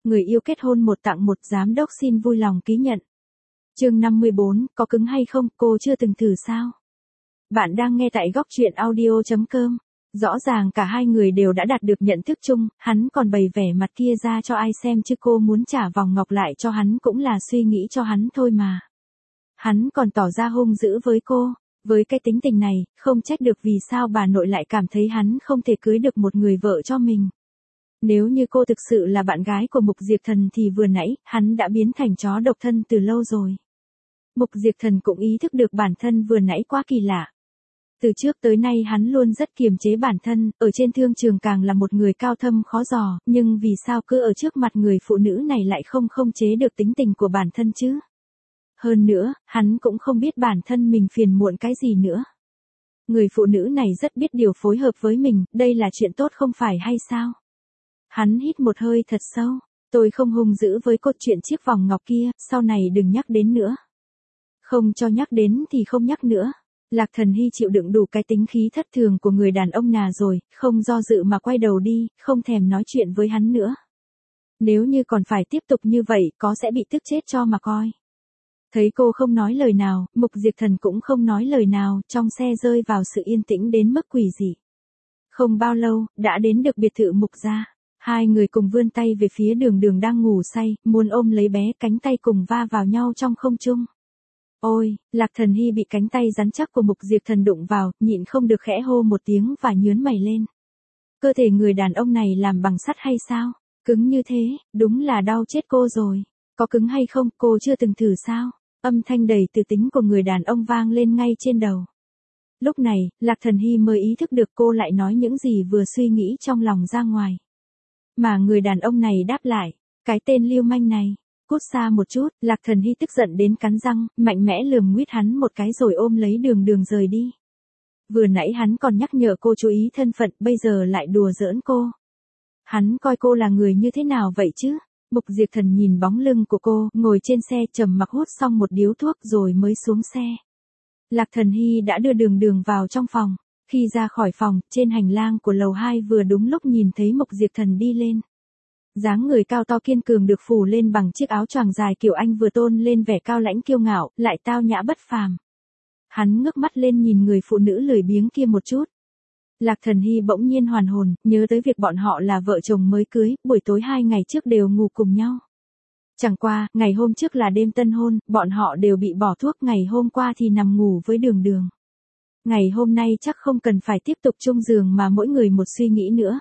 người yêu kết hôn một tặng một, giám đốc xin vui lòng ký nhận. Chương 54, có cứng hay không, cô chưa từng thử sao? Bạn đang nghe tại góc truyện audio.com. Rõ ràng cả hai người đều đã đạt được nhận thức chung, hắn còn bày vẻ mặt kia ra cho ai xem chứ cô muốn trả vòng ngọc lại cho hắn cũng là suy nghĩ cho hắn thôi mà. Hắn còn tỏ ra hung dữ với cô, với cái tính tình này, không trách được vì sao bà nội lại cảm thấy hắn không thể cưới được một người vợ cho mình. Nếu như cô thực sự là bạn gái của Mục Diệp Thần thì vừa nãy, hắn đã biến thành chó độc thân từ lâu rồi. Mục Diệp Thần cũng ý thức được bản thân vừa nãy quá kỳ lạ. Từ trước tới nay hắn luôn rất kiềm chế bản thân, ở trên thương trường càng là một người cao thâm khó dò, nhưng vì sao cứ ở trước mặt người phụ nữ này lại không chế được tính tình của bản thân chứ? Hơn nữa, hắn cũng không biết bản thân mình phiền muộn cái gì nữa. Người phụ nữ này rất biết điều phối hợp với mình, đây là chuyện tốt không phải hay sao? Hắn hít một hơi thật sâu, tôi không hung dữ với cốt chuyện chiếc vòng ngọc kia, sau này đừng nhắc đến nữa. Không cho nhắc đến thì không nhắc nữa. Lạc Thần Hy chịu đựng đủ cái tính khí thất thường của người đàn ông nà rồi, không do dự mà quay đầu đi, không thèm nói chuyện với hắn nữa. Nếu như còn phải tiếp tục như vậy, có sẽ bị tức chết cho mà coi. Thấy cô không nói lời nào, Mục Diệp Thần cũng không nói lời nào, trong xe rơi vào sự yên tĩnh đến mức quỷ dị. Không bao lâu, đã đến được biệt thự Mục gia. Hai người cùng vươn tay về phía Đường Đường đang ngủ say, muốn ôm lấy bé, cánh tay cùng va vào nhau trong không trung. Ôi, Lạc Thần Hy bị cánh tay rắn chắc của Mục Diệp Thần đụng vào, nhịn không được khẽ hô một tiếng và nhướng mày lên. Cơ thể người đàn ông này làm bằng sắt hay sao? Cứng như thế, đúng là đau chết cô rồi. Có cứng hay không, cô chưa từng thử sao? Âm thanh đầy từ tính của người đàn ông vang lên ngay trên đầu. Lúc này, Lạc Thần Hy mới ý thức được cô lại nói những gì vừa suy nghĩ trong lòng ra ngoài. Mà người đàn ông này đáp lại, cái tên lưu manh này. Cút xa một chút, Lạc Thần Hy tức giận đến cắn răng, mạnh mẽ lườm nguyết hắn một cái rồi ôm lấy Đường Đường rời đi. Vừa nãy hắn còn nhắc nhở cô chú ý thân phận, bây giờ lại đùa giỡn cô. Hắn coi cô là người như thế nào vậy chứ? Mục Diệp Thần nhìn bóng lưng của cô, ngồi trên xe trầm mặc hút xong một điếu thuốc rồi mới xuống xe. Lạc Thần Hy đã đưa Đường Đường vào trong phòng. Khi ra khỏi phòng, trên hành lang của lầu 2 vừa đúng lúc nhìn thấy Mục Diệp Thần đi lên. Dáng người cao to kiên cường được phủ lên bằng chiếc áo choàng dài kiểu Anh vừa tôn lên vẻ cao lãnh kiêu ngạo, lại tao nhã bất phàm. Hắn ngước mắt lên nhìn người phụ nữ lười biếng kia một chút. Lạc Thần Hy bỗng nhiên hoàn hồn, nhớ tới việc bọn họ là vợ chồng mới cưới, buổi tối 2 ngày trước đều ngủ cùng nhau. Chẳng qua, ngày hôm trước là đêm tân hôn, bọn họ đều bị bỏ thuốc, ngày hôm qua thì nằm ngủ với Đường Đường. Ngày hôm nay chắc không cần phải tiếp tục chung giường mà mỗi người một suy nghĩ nữa.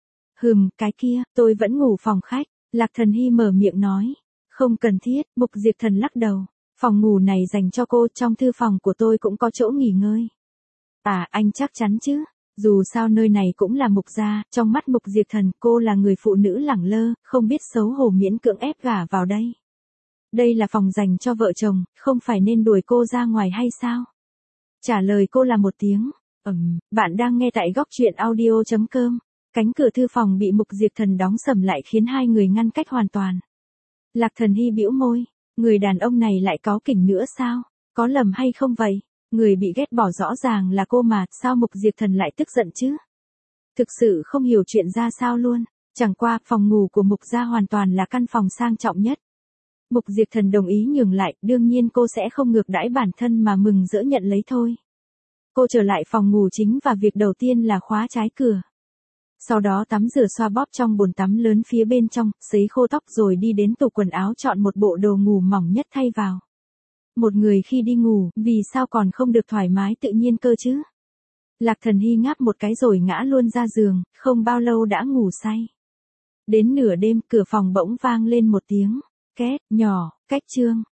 Cái kia, tôi vẫn ngủ phòng khách, Lạc Thần Hy mở miệng nói. Không cần thiết, Mục Diệp Thần lắc đầu. Phòng ngủ này dành cho cô, trong thư phòng của tôi cũng có chỗ nghỉ ngơi. À, anh chắc chắn chứ, dù sao nơi này cũng là Mục gia, trong mắt Mục Diệp Thần cô là người phụ nữ lẳng lơ, không biết xấu hổ miễn cưỡng ép gả vào đây. Đây là phòng dành cho vợ chồng, không phải nên đuổi cô ra ngoài hay sao? Trả lời cô là một tiếng, bạn đang nghe tại góc truyện audio.com. Cánh cửa thư phòng bị Mục Diệp Thần đóng sầm lại khiến hai người ngăn cách hoàn toàn. Lạc Thần Hy bĩu môi, người đàn ông này lại cáu kỉnh nữa sao? Có lầm hay không vậy? Người bị ghét bỏ rõ ràng là cô mà, sao Mục Diệp Thần lại tức giận chứ? Thực sự không hiểu chuyện ra sao luôn, chẳng qua phòng ngủ của Mục gia hoàn toàn là căn phòng sang trọng nhất. Mục Diệp Thần đồng ý nhường lại, đương nhiên cô sẽ không ngược đãi bản thân mà mừng rỡ nhận lấy thôi. Cô trở lại phòng ngủ chính và việc đầu tiên là khóa trái cửa. Sau đó tắm rửa xoa bóp trong bồn tắm lớn phía bên trong, sấy khô tóc rồi đi đến tủ quần áo chọn một bộ đồ ngủ mỏng nhất thay vào. Một người khi đi ngủ, vì sao còn không được thoải mái tự nhiên cơ chứ? Lạc Thần Hy ngáp một cái rồi ngã luôn ra giường, không bao lâu đã ngủ say. Đến nửa đêm, cửa phòng bỗng vang lên một tiếng, két, nhỏ, cách chương.